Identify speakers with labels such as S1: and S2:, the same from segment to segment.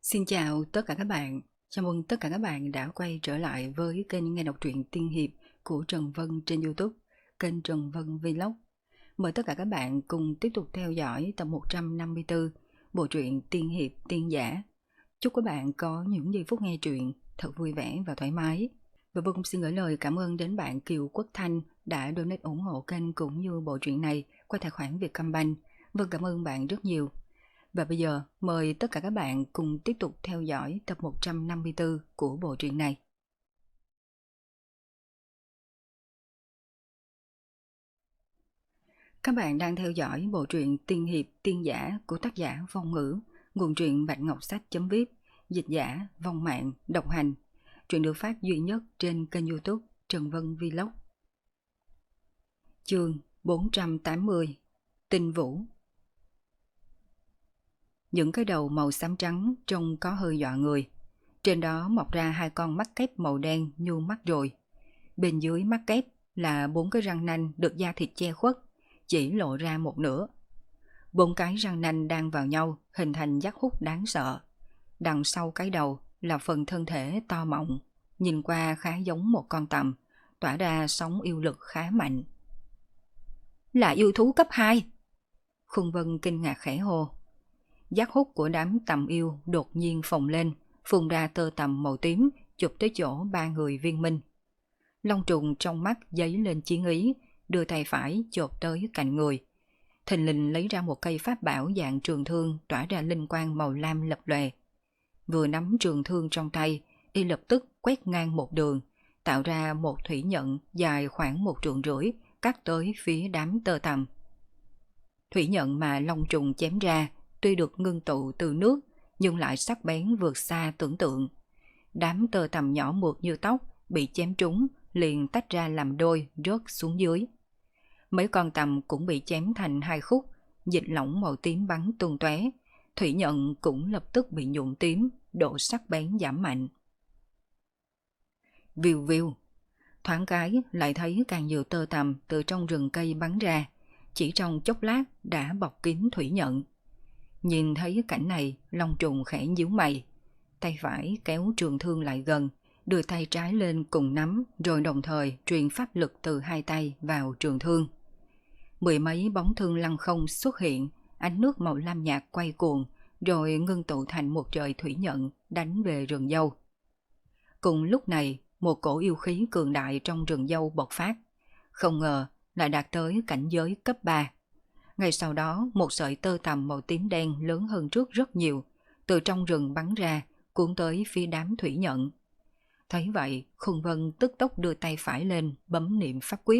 S1: Xin chào tất cả các bạn. Chào mừng tất cả các bạn đã quay trở lại với kênh nghe đọc truyện tiên hiệp của Trần Vân trên YouTube, kênh Trần Vân Vlog. Mời tất cả các bạn cùng tiếp tục theo dõi tập 154 bộ truyện tiên hiệp tiên giả. Chúc các bạn có những giây phút nghe truyện thật vui vẻ và thoải mái. Và Vân cũng xin gửi lời cảm ơn đến bạn Kiều Quốc Thanh đã donate ủng hộ kênh cũng như bộ truyện này qua tài khoản Vietcombank. Vân cảm ơn bạn rất nhiều. Và bây giờ mời tất cả các bạn cùng tiếp tục theo dõi tập 154 của bộ truyện này. Các bạn đang theo dõi bộ truyện tiên hiệp tiên giả của tác giả Phong Ngữ, nguồn truyện Bạch Ngọc Sách.vip, dịch giả Vong Mạng, độc hành. Truyện được phát duy nhất trên kênh YouTube Trần Vân Vlog. Chương 480 Tinh Vũ. Những cái đầu màu xám trắng trông có hơi dọa người. Trên đó mọc ra hai con mắt kép màu đen như mắt rồi. Bên dưới mắt kép là 4 cái răng nanh được da thịt che khuất, chỉ lộ ra một nửa. 4 cái răng nanh đang vào nhau hình thành giác hút đáng sợ. Đằng sau cái đầu là phần thân thể to mọng, nhìn qua khá giống một con tằm, tỏa ra sóng yêu lực khá mạnh. Là yêu thú cấp 2. Khung Vân kinh ngạc khẽ hô. Giác hút của đám tầm yêu đột nhiên phồng lên, phun ra tơ tằm màu tím, chụp tới chỗ ba người viên minh. Long trùng trong mắt giấy lên chiến ý, đưa tay phải chộp tới cạnh người. Thình lình lấy ra một cây pháp bảo dạng trường thương tỏa ra linh quang màu lam lập lòe. Vừa nắm trường thương trong tay, y lập tức quét ngang một đường, tạo ra một thủy nhận dài khoảng 1,5 trượng, cắt tới phía đám tơ tằm. Thủy nhận mà long trùng chém ra tuy được ngưng tụ từ nước nhưng lại sắc bén vượt xa tưởng tượng. Đám tơ tằm nhỏ mượt như tóc bị chém trúng liền tách ra làm đôi rớt xuống dưới. Mấy con tằm cũng bị chém thành hai khúc, dịch lỏng màu tím bắn tung tóe. Thủy nhận cũng lập tức bị nhuộm tím, độ sắc bén giảm mạnh. Viu viu, thoáng cái lại thấy càng nhiều tơ tằm từ trong rừng cây bắn ra, chỉ trong chốc lát đã bọc kín thủy nhận. Nhìn thấy cảnh này, Long trùng khẽ nhíu mày, tay phải kéo trường thương lại gần, đưa tay trái lên cùng nắm, rồi đồng thời truyền pháp lực từ hai tay vào trường thương. 10 mấy bóng thương lăng không xuất hiện, ánh nước màu lam nhạt quay cuồng, rồi ngưng tụ thành một trời thủy nhận đánh về rừng dâu. Cùng lúc này, một cổ yêu khí cường đại trong rừng dâu bộc phát, không ngờ lại đạt tới cảnh giới cấp 3. Ngay sau đó, một sợi tơ tằm màu tím đen lớn hơn trước rất nhiều, từ trong rừng bắn ra, cuốn tới phía đám thủy nhận. Thấy vậy, Khung Vân tức tốc đưa tay phải lên, bấm niệm pháp quyết.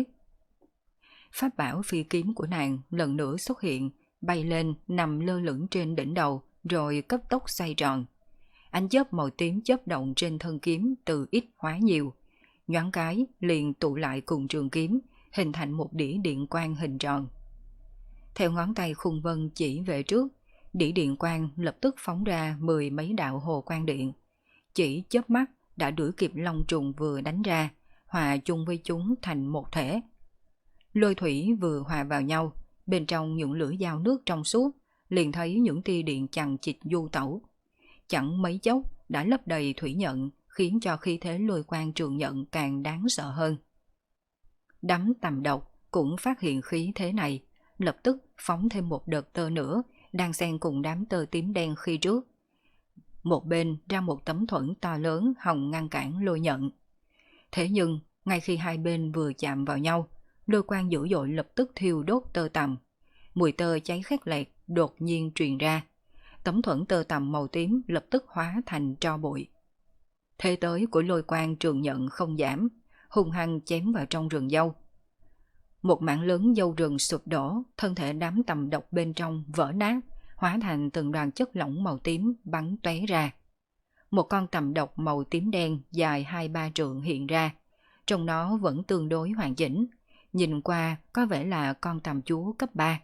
S1: Pháp bảo phi kiếm của nàng lần nữa xuất hiện, bay lên nằm lơ lửng trên đỉnh đầu, rồi cấp tốc xoay tròn. Ánh chớp màu tím chớp động trên thân kiếm từ ít hóa nhiều, nhoáng cái liền tụ lại cùng trường kiếm, hình thành một đĩa điện quang hình tròn. Theo ngón tay Khung Vân chỉ về trước, đĩa điện quang lập tức phóng ra 10 mấy đạo hồ quang điện. Chỉ chớp mắt đã đuổi kịp long trùng vừa đánh ra, hòa chung với chúng thành một thể. Lôi thủy vừa hòa vào nhau, bên trong những lưỡi dao nước trong suốt, liền thấy những tia điện chằng chịt du tẩu. Chẳng mấy chốc đã lấp đầy thủy nhận, khiến cho khí thế lôi quang trường nhận càng đáng sợ hơn. Đám tầm độc cũng phát hiện khí thế này, lập tức phóng thêm một đợt tơ nữa, đang xen cùng đám tơ tím đen khi trước. Một bên ra một tấm thuẫn to lớn hòng ngăn cản lôi nhận. Thế nhưng, ngay khi hai bên vừa chạm vào nhau, lôi quang dữ dội lập tức thiêu đốt tơ tằm. Mùi tơ cháy khét lẹt đột nhiên truyền ra. Tấm thuẫn tơ tằm màu tím lập tức hóa thành tro bụi. Thế tới của lôi quang trường nhận không giảm, hung hăng chém vào trong rừng dâu. Một mảng lớn dâu rừng sụp đổ, thân thể đám tầm độc bên trong vỡ nát, hóa thành từng đoàn chất lỏng màu tím bắn tóe ra. Một con tầm độc màu tím đen dài 2-3 trượng hiện ra, trong nó vẫn tương đối hoàn chỉnh, nhìn qua có vẻ là con tầm chúa cấp 3.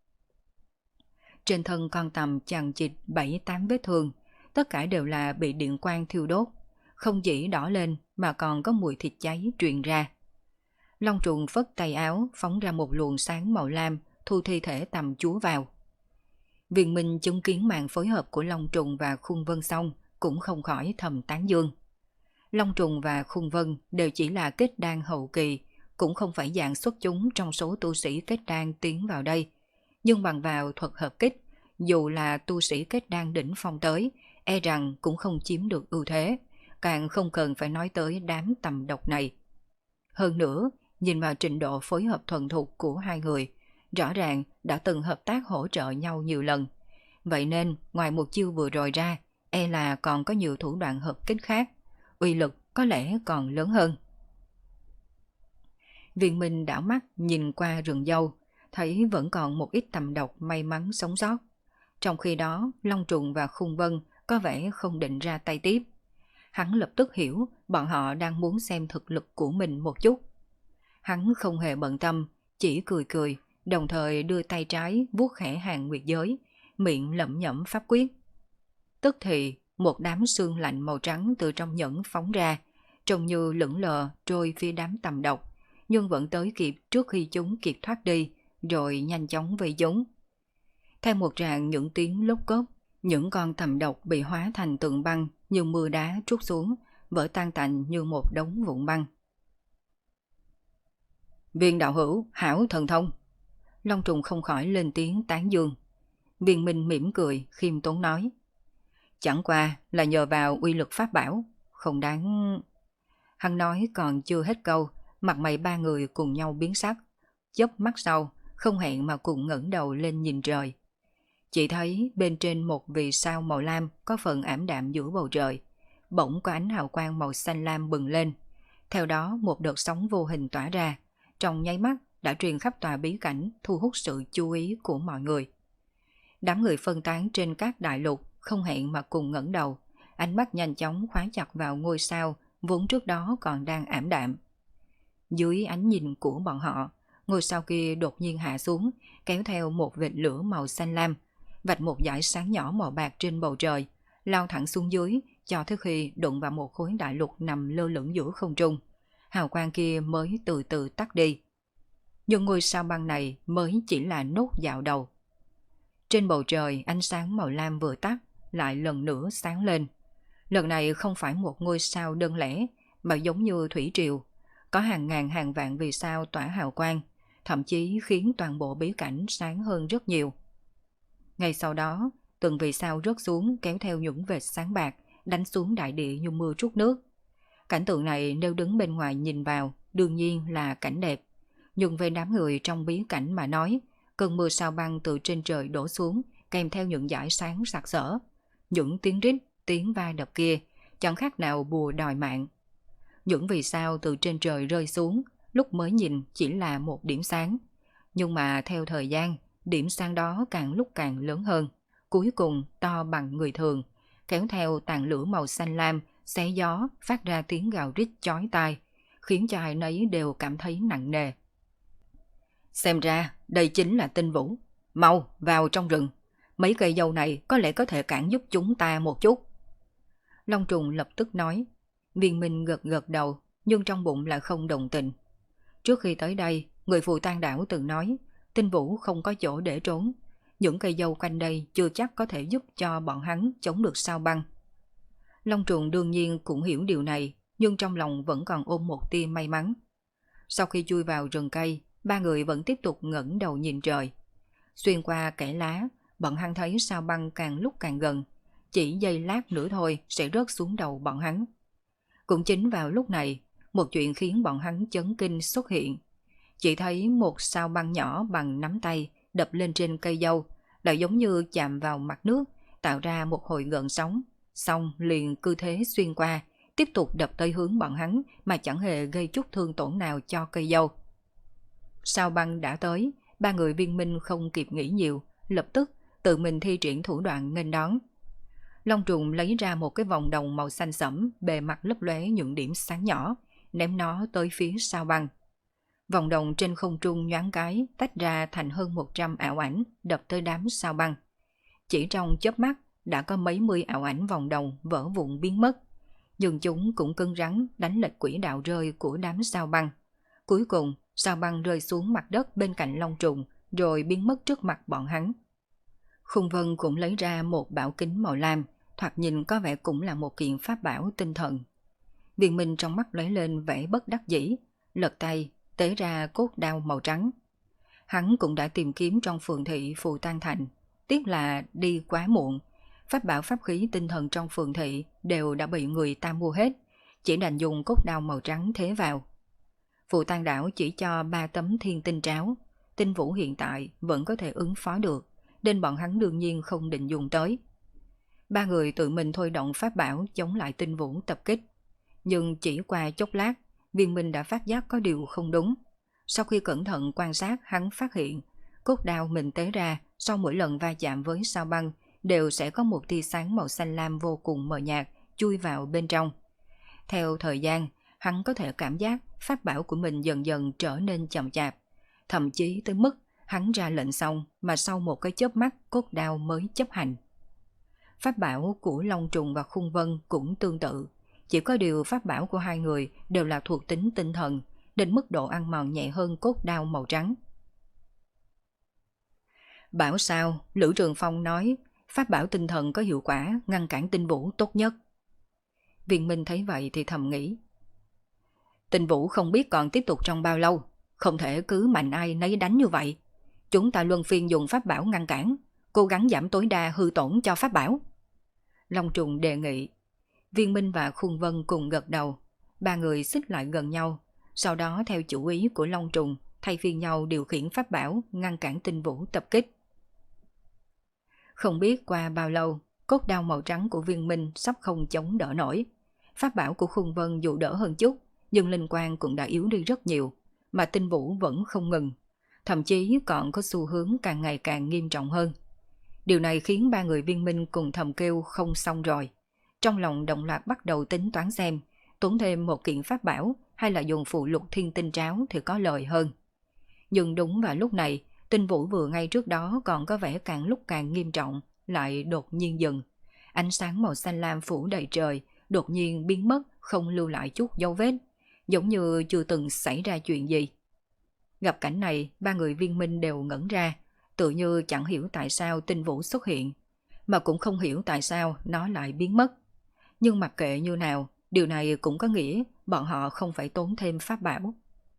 S1: Trên thân con tầm chằng chịt 7-8 vết thương, tất cả đều là bị điện quang thiêu đốt, không chỉ đỏ lên mà còn có mùi thịt cháy truyền ra. Long trùng phất tay áo phóng ra một luồng sáng màu lam, thu thi thể tầm chúa vào. Viên Minh chứng kiến màn phối hợp của Long Trùng và Khung Vân xong cũng không khỏi thầm tán dương. Long Trùng và Khung Vân đều chỉ là kết đan hậu kỳ, cũng không phải dạng xuất chúng trong số tu sĩ kết đan tiến vào đây. Nhưng bằng vào thuật hợp kích, dù là tu sĩ kết đan đỉnh phong tới, e rằng cũng không chiếm được ưu thế, càng không cần phải nói tới đám tầm độc này. Hơn nữa, nhìn vào trình độ phối hợp thuần thục của hai người, rõ ràng đã từng hợp tác hỗ trợ nhau nhiều lần. Vậy nên, ngoài một chiêu vừa rồi ra, e là còn có nhiều thủ đoạn hợp kích khác, uy lực có lẽ còn lớn hơn. Viên Minh đảo mắt nhìn qua rừng dâu, thấy vẫn còn một ít tầm độc may mắn sống sót. Trong khi đó, Long Trùng và Khung Vân có vẻ không định ra tay tiếp. Hắn lập tức hiểu bọn họ đang muốn xem thực lực của mình một chút. Hắn không hề bận tâm, chỉ cười cười, đồng thời đưa tay trái vuốt khẽ hàng nguyệt giới, miệng lẩm nhẩm pháp quyết. Tức thì, một đám sương lạnh màu trắng từ trong nhẫn phóng ra, trông như lững lờ trôi phía đám tầm độc, nhưng vẫn tới kịp trước khi chúng kịp thoát đi, rồi nhanh chóng vây chúng. Theo một tràng những tiếng lốp cốp, những con tầm độc bị hóa thành tượng băng như mưa đá trút xuống, vỡ tan tành như một đống vụn băng. Viên đạo hữu, hảo thần thông. Long Trùng không khỏi lên tiếng tán dương. Viên Minh mỉm cười, khiêm tốn nói. Chẳng qua là nhờ vào uy lực pháp bảo, không đáng... Hắn nói còn chưa hết câu, mặt mày ba người cùng nhau biến sắc. Chớp mắt sau, không hẹn mà cùng ngẩng đầu lên nhìn trời. Chỉ thấy bên trên một vì sao màu lam có phần ảm đạm giữa bầu trời, bỗng có ánh hào quang màu xanh lam bừng lên. Theo đó một đợt sóng vô hình tỏa ra, trong nháy mắt đã truyền khắp tòa bí cảnh, thu hút sự chú ý của mọi người. Đám người phân tán trên các đại lục không hẹn mà cùng ngẩng đầu, ánh mắt nhanh chóng khóa chặt vào ngôi sao vốn trước đó còn đang ảm đạm. Dưới ánh nhìn của bọn họ, ngôi sao kia đột nhiên hạ xuống, kéo theo một vệt lửa màu xanh lam, vạch một dải sáng nhỏ màu bạc trên bầu trời, lao thẳng xuống dưới, cho tới khi đụng vào một khối đại lục nằm lơ lửng giữa không trung. Hào quang kia mới từ từ tắt đi. Nhưng ngôi sao băng này mới chỉ là nốt dạo đầu. Trên bầu trời ánh sáng màu lam vừa tắt, lại lần nữa sáng lên. Lần này không phải một ngôi sao đơn lẻ, mà giống như thủy triều. Có hàng ngàn hàng vạn vì sao tỏa hào quang, thậm chí khiến toàn bộ bí cảnh sáng hơn rất nhiều. Ngay sau đó, từng vì sao rớt xuống kéo theo những vệt sáng bạc, đánh xuống đại địa như mưa trút nước. Cảnh tượng này nếu đứng bên ngoài nhìn vào, đương nhiên là cảnh đẹp. Nhưng về đám người trong bí cảnh mà nói, cơn mưa sao băng từ trên trời đổ xuống, kèm theo những dải sáng sặc sỡ. Những tiếng rít, tiếng va đập kia, chẳng khác nào bùa đòi mạng. Những vì sao từ trên trời rơi xuống, lúc mới nhìn chỉ là một điểm sáng. Nhưng mà theo thời gian, điểm sáng đó càng lúc càng lớn hơn, cuối cùng to bằng người thường, kéo theo tàn lửa màu xanh lam, xé gió, phát ra tiếng gào rít chói tai, khiến cho ai nấy đều cảm thấy nặng nề. Xem ra, đây chính là tinh vũ. Mau, vào trong rừng. Mấy cây dâu này có lẽ có thể cản giúp chúng ta một chút. Long Trùng lập tức nói. Viên Minh gật gật đầu, nhưng trong bụng là không đồng tình. Trước khi tới đây, người phù tang đảo từng nói, tinh vũ không có chỗ để trốn. Những cây dâu quanh đây chưa chắc có thể giúp cho bọn hắn chống được sao băng. Long Trùng đương nhiên cũng hiểu điều này, nhưng trong lòng vẫn còn ôm một tia may mắn. Sau khi chui vào rừng cây, ba người vẫn tiếp tục ngẩng đầu nhìn trời. Xuyên qua kẽ lá, bọn hắn thấy sao băng càng lúc càng gần, chỉ giây lát nữa thôi sẽ rớt xuống đầu bọn hắn. Cũng chính vào lúc này, một chuyện khiến bọn hắn chấn kinh xuất hiện. Chỉ thấy một sao băng nhỏ bằng nắm tay đập lên trên cây dâu, lại giống như chạm vào mặt nước, tạo ra một hồi gợn sóng, xong liền cứ thế xuyên qua, tiếp tục đập tới hướng bọn hắn mà chẳng hề gây chút thương tổn nào cho cây dâu. Sao băng đã tới, ba người Viên Minh không kịp nghĩ nhiều, lập tức tự mình thi triển thủ đoạn nghênh đón. Long Trùng lấy ra một cái vòng đồng màu xanh sẫm, bề mặt lấp lóe những điểm sáng nhỏ, ném nó tới phía sao băng. Vòng đồng trên không trung nhoáng cái, tách ra thành hơn 100 ảo ảnh, đập tới đám sao băng. Chỉ trong chớp mắt, đã có mấy mươi ảo ảnh vòng đồng vỡ vụn biến mất. Nhưng chúng cũng cứng rắn đánh lệch quỹ đạo rơi của đám sao băng. Cuối cùng, sao băng rơi xuống mặt đất bên cạnh Long Trùng, rồi biến mất trước mặt bọn hắn. Khung Vân cũng lấy ra một bảo kính màu lam, thoạt nhìn có vẻ cũng là một kiện pháp bảo tinh thần. Viên Minh trong mắt lóe lên vẻ bất đắc dĩ, lật tay, tế ra cốt đao màu trắng. Hắn cũng đã tìm kiếm trong phường thị Phù Tan Thành, tiếc là đi quá muộn. Pháp bảo pháp khí tinh thần trong phường thị đều đã bị người ta mua hết, chỉ đành dùng cốt đao màu trắng thế vào. Phù Tan đảo chỉ cho 3 tấm thiên tinh tráo, tinh vũ hiện tại vẫn có thể ứng phó được, nên bọn hắn đương nhiên không định dùng tới. Ba người tự mình thôi động pháp bảo chống lại tinh vũ tập kích. Nhưng chỉ qua chốc lát, Viên Minh đã phát giác có điều không đúng. Sau khi cẩn thận quan sát, hắn phát hiện cốt đao mình tế ra sau mỗi lần va chạm với sao băng đều sẽ có một tia sáng màu xanh lam vô cùng mờ nhạt chui vào bên trong. Theo thời gian, hắn có thể cảm giác pháp bảo của mình dần dần trở nên chậm chạp, thậm chí tới mức hắn ra lệnh xong mà sau một cái chớp mắt cốt đao mới chấp hành. Pháp bảo của Long Trùng và Khung Vân cũng tương tự, chỉ có điều pháp bảo của hai người đều là thuộc tính tinh thần, đến mức độ ăn mòn nhẹ hơn cốt đao màu trắng. Bảo sao, Lữ Trường Phong nói, pháp bảo tinh thần có hiệu quả ngăn cản tinh vũ tốt nhất. Viên Minh thấy vậy thì thầm nghĩ. Tinh vũ không biết còn tiếp tục trong bao lâu, không thể cứ mạnh ai nấy đánh như vậy. Chúng ta luân phiên dùng pháp bảo ngăn cản, cố gắng giảm tối đa hư tổn cho pháp bảo. Long Trùng đề nghị. Viên Minh và Khung Vân cùng gật đầu. Ba người xích lại gần nhau, sau đó theo chủ ý của Long Trùng thay phiên nhau điều khiển pháp bảo ngăn cản tinh vũ tập kích. Không biết qua bao lâu, cốt đao màu trắng của Viên Minh sắp không chống đỡ nổi. Pháp bảo của Khung Vân dù đỡ hơn chút, nhưng linh quang cũng đã yếu đi rất nhiều, mà tinh vũ vẫn không ngừng, thậm chí còn có xu hướng càng ngày càng nghiêm trọng hơn. Điều này khiến ba người Viên Minh cùng thầm kêu không xong rồi. Trong lòng đồng loạt bắt đầu tính toán xem, tốn thêm một kiện pháp bảo hay là dùng phụ lục thiên tinh tráo thì có lợi hơn. Nhưng đúng vào lúc này, tinh vũ vừa ngay trước đó còn có vẻ càng lúc càng nghiêm trọng, lại đột nhiên dừng. Ánh sáng màu xanh lam phủ đầy trời, đột nhiên biến mất, không lưu lại chút dấu vết, giống như chưa từng xảy ra chuyện gì. Gặp cảnh này, ba người Viên Minh đều ngẩn ra, tự như chẳng hiểu tại sao tinh vũ xuất hiện, mà cũng không hiểu tại sao nó lại biến mất. Nhưng mặc kệ như nào, điều này cũng có nghĩa bọn họ không phải tốn thêm pháp bảo.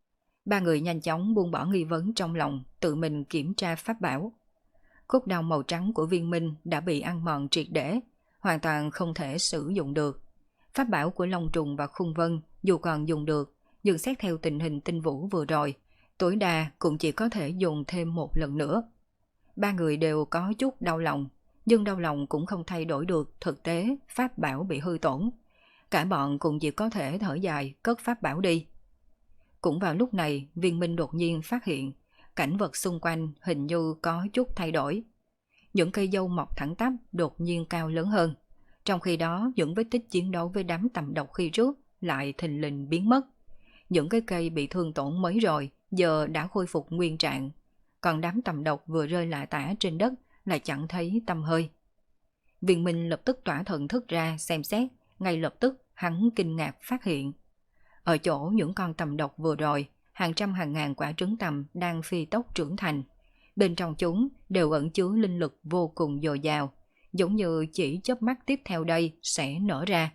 S1: Ba người nhanh chóng buông bỏ nghi vấn trong lòng, tự mình kiểm tra pháp bảo. Cốt đao màu trắng của Viên Minh đã bị ăn mòn triệt để, hoàn toàn không thể sử dụng được. Pháp bảo của Long Trùng và Khung Vân dù còn dùng được, nhưng xét theo tình hình tinh vũ vừa rồi, tối đa cũng chỉ có thể dùng thêm một lần nữa. Ba người đều có chút đau lòng, nhưng đau lòng cũng không thay đổi được thực tế pháp bảo bị hư tổn. Cả bọn cũng chỉ có thể thở dài cất pháp bảo đi. Cũng vào lúc này, Viên Minh đột nhiên phát hiện cảnh vật xung quanh hình như có chút thay đổi. Những cây dâu mọc thẳng tắp đột nhiên cao lớn hơn. Trong khi đó, những vết tích chiến đấu với đám tầm độc khi trước lại thình lình biến mất. Những cái cây bị thương tổn mới rồi giờ đã khôi phục nguyên trạng, còn đám tầm độc vừa rơi lả tả trên đất lại chẳng thấy tăm hơi. Viên Minh lập tức tỏa thần thức ra xem xét, ngay lập tức hắn kinh ngạc phát hiện. Ở chỗ những con tầm độc vừa rồi, hàng trăm hàng ngàn quả trứng tầm đang phi tốc trưởng thành. Bên trong chúng đều ẩn chứa linh lực vô cùng dồi dào, giống như chỉ chớp mắt tiếp theo đây sẽ nở ra.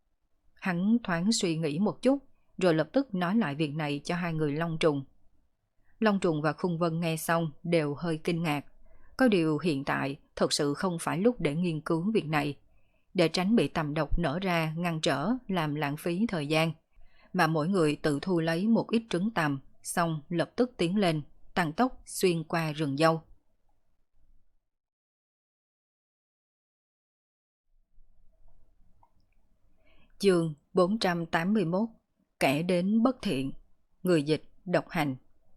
S1: Hắn thoáng suy nghĩ một chút, rồi lập tức nói lại việc này cho hai người Long Trùng. Long Trùng và Khung Vân nghe xong đều hơi kinh ngạc. Có điều hiện tại thật sự không phải lúc để nghiên cứu việc này, để tránh bị tầm độc nở ra ngăn trở làm lãng phí thời gian, mà mỗi người tự thu lấy một ít trứng tầm, xong lập tức tiến lên, tăng tốc xuyên qua rừng dâu. Chương 481. Kẻ đến bất thiện. Người dịch độc hành.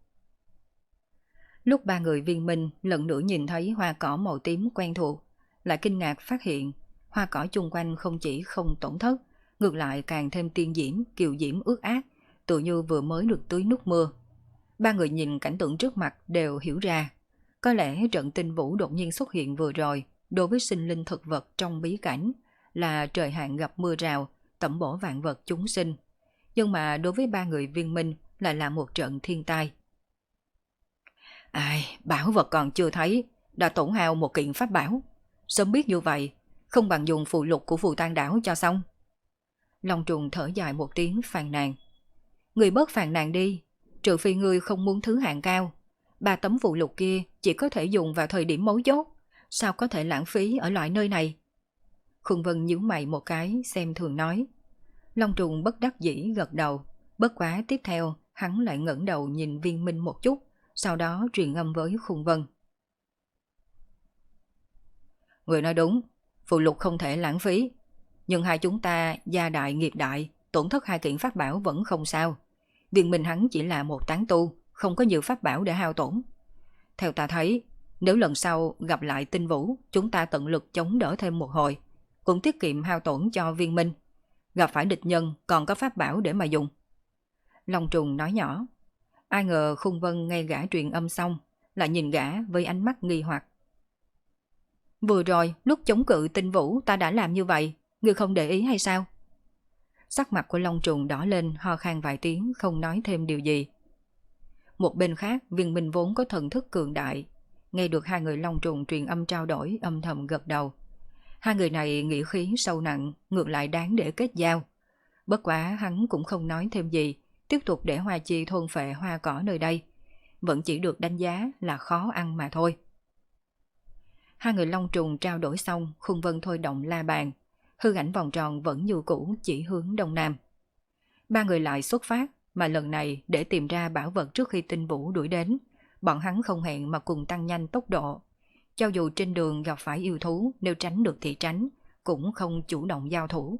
S1: Lúc ba người Viên Minh lần nữa nhìn thấy hoa cỏ màu tím quen thuộc, lại kinh ngạc phát hiện hoa cỏ chung quanh không chỉ không tổn thất, ngược lại càng thêm tiên diễm, kiều diễm ướt át, tự như vừa mới được tưới nước mưa. Ba người nhìn cảnh tượng trước mặt đều hiểu ra, có lẽ trận tinh vũ đột nhiên xuất hiện vừa rồi đối với sinh linh thực vật trong bí cảnh là trời hạn gặp mưa rào, tẩm bổ vạn vật chúng sinh, nhưng mà đối với ba người Viên Minh lại là một trận thiên tai. Ai, bảo vật còn chưa thấy, đã tổn hao một kiện pháp bảo. Sớm biết như vậy, không bằng dùng phụ lục của phù tan đảo cho xong. Long trùng thở dài một tiếng phàn nàn. Người bớt phàn nàn đi, trừ phi ngươi không muốn thứ hạng cao. 3 tấm phụ lục kia chỉ có thể dùng vào thời điểm mấu chốt, sao có thể lãng phí ở loại nơi này? Khương Vân nhíu mày một cái xem thường nói. Long trùng bất đắc dĩ gật đầu, bất quá tiếp theo hắn lại ngẩng đầu nhìn Viên Minh một chút, sau đó truyền âm với Khương Vân. Người nói đúng, phụ lục không thể lãng phí, nhưng hai chúng ta gia đại nghiệp đại, tổn thất 2 kiện pháp bảo vẫn không sao. Viên Minh hắn chỉ là một tán tu, không có nhiều pháp bảo để hao tổn. Theo ta thấy, nếu lần sau gặp lại Tinh Vũ, chúng ta tận lực chống đỡ thêm một hồi, cũng tiết kiệm hao tổn cho Viên Minh. Gặp phải địch nhân còn có pháp bảo để mà dùng. Long trùng nói nhỏ. Ai ngờ Khung Vân nghe gã truyền âm xong, lại nhìn gã với ánh mắt nghi hoặc. Vừa rồi, lúc chống cự Tinh Vũ ta đã làm như vậy, ngươi không để ý hay sao? Sắc mặt của Long trùng đỏ lên, ho khan vài tiếng, không nói thêm điều gì. Một bên khác, Viên Minh vốn có thần thức cường đại, nghe được hai người Long trùng truyền âm trao đổi, âm thầm gật đầu. Hai người này nghĩa khí sâu nặng, ngược lại đáng để kết giao. Bất quá hắn cũng không nói thêm gì, tiếp tục để Hoa Chi thôn phệ hoa cỏ nơi đây. Vẫn chỉ được đánh giá là khó ăn mà thôi. Hai người Long trùng trao đổi xong, Khung Vân thôi động la bàn. Hư ảnh vòng tròn vẫn như cũ, chỉ hướng đông nam. 3 người lại xuất phát, mà lần này để tìm ra bảo vật trước khi Tinh Vũ đuổi đến. Bọn hắn không hẹn mà cùng tăng nhanh tốc độ. Cho dù trên đường gặp phải yêu thú, nếu tránh được thì tránh, cũng không chủ động giao thủ.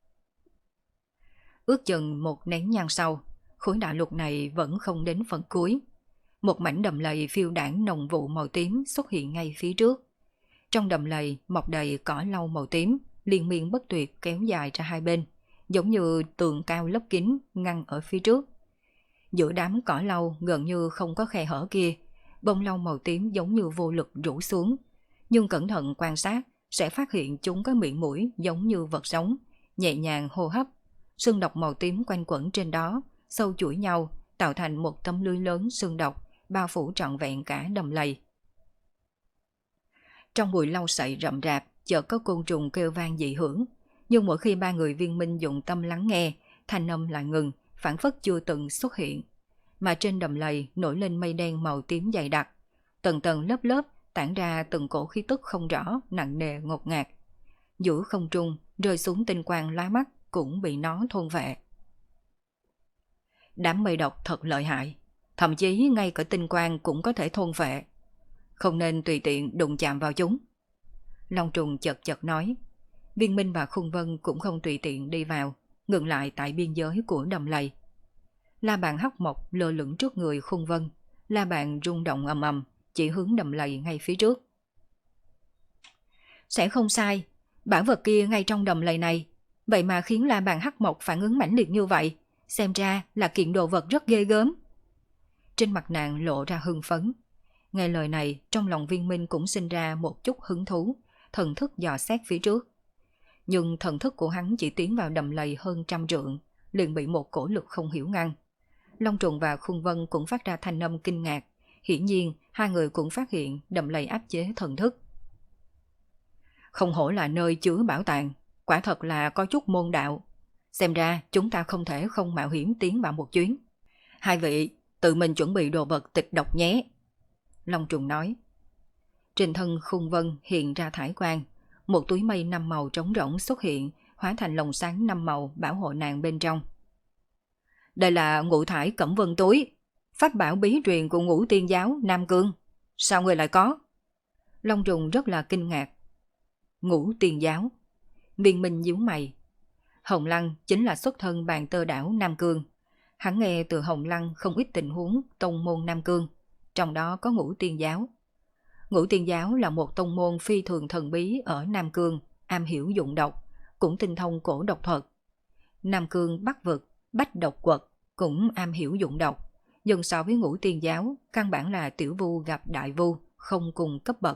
S1: Ước chừng một nén nhang sau, khối đại lục này vẫn không đến phần cuối. Một mảnh đầm lầy phiêu đãng nồng vụ màu tím xuất hiện ngay phía trước. Trong đầm lầy mọc đầy cỏ lau màu tím, liên miên bất tuyệt kéo dài ra hai bên, giống như tường cao lấp kín ngăn ở phía trước. Giữa đám cỏ lau gần như không có khe hở kia, bông lau màu tím giống như vô lực rủ xuống. Nhưng cẩn thận quan sát sẽ phát hiện chúng có miệng mũi giống như vật sống, nhẹ nhàng hô hấp. Sương độc màu tím quanh quẩn trên đó, sâu chuỗi nhau, tạo thành một tấm lưới lớn sương độc, bao phủ trọn vẹn cả đầm lầy. Trong bụi lau sậy rậm rạp, chợt có côn trùng kêu vang dị hưởng. Nhưng mỗi khi 3 người Viên Minh dụng tâm lắng nghe, thanh âm lại ngừng, phản phất chưa từng xuất hiện. Mà trên đầm lầy nổi lên mây đen màu tím dày đặc, tầng tầng lớp lớp tản ra từng cổ khí tức không rõ, nặng nề ngột ngạt. Giữa không trung rơi xuống tinh quang lóa mắt, cũng bị nó thôn vệ. Đám mây độc thật lợi hại, thậm chí ngay cả tinh quang cũng có thể thôn vệ. Không nên tùy tiện đụng chạm vào chúng. Long trùng chật chật nói. Viên Minh và Khung Vân cũng không tùy tiện đi vào, ngừng lại tại biên giới của đầm lầy. La bàn hắc mộc lơ lửng trước người Khung Vân, la bàn rung động ầm ầm, chỉ hướng đầm lầy ngay phía trước. Sẽ không sai, bảo vật kia ngay trong đầm lầy này, vậy mà khiến la bàn hắc mộc phản ứng mãnh liệt như vậy, xem ra là kiện đồ vật rất ghê gớm. Trên mặt nàng lộ ra hưng phấn. Nghe lời này, trong lòng Viên Minh cũng sinh ra một chút hứng thú, thần thức dò xét phía trước. Nhưng thần thức của hắn chỉ tiến vào đầm lầy hơn 100 trượng, liền bị một cổ lực không hiểu ngăn. Long trùng và Khung Vân cũng phát ra thanh âm kinh ngạc. Hiển nhiên, hai người cũng phát hiện đầm lầy áp chế thần thức. Không hổ là nơi chứa bảo tàng, quả thật là có chút môn đạo. Xem ra chúng ta không thể không mạo hiểm tiến vào một chuyến. Hai vị, tự mình chuẩn bị đồ vật tịch độc nhé. Long trùng nói. Trên thân Khung Vân hiện ra thải quang, một túi mây 5 màu trống rỗng xuất hiện, hóa thành lồng sáng 5 màu bảo hộ nàng bên trong. Đây là ngũ thải cẩm vân túi, pháp bảo bí truyền của Ngũ Tiên giáo Nam Cương. Sao người lại có? Long trùng rất là kinh ngạc. Ngũ Tiên giáo. Viên Minh nhíu mày. Hồng Lăng chính là xuất thân bàn tơ đảo Nam Cương. Hắn nghe từ Hồng Lăng không ít tình huống tông môn Nam Cương, trong đó có Ngũ Tiên giáo. Ngũ Tiên giáo là một tông môn phi thường thần bí ở Nam Cương, am hiểu dụng độc, cũng tinh thông cổ độc thuật. Nam Cương Bắc vực, Bách độc quật cũng am hiểu dụng độc, nhưng so với Ngũ Tiên giáo, căn bản là tiểu vu gặp đại vu, không cùng cấp bậc.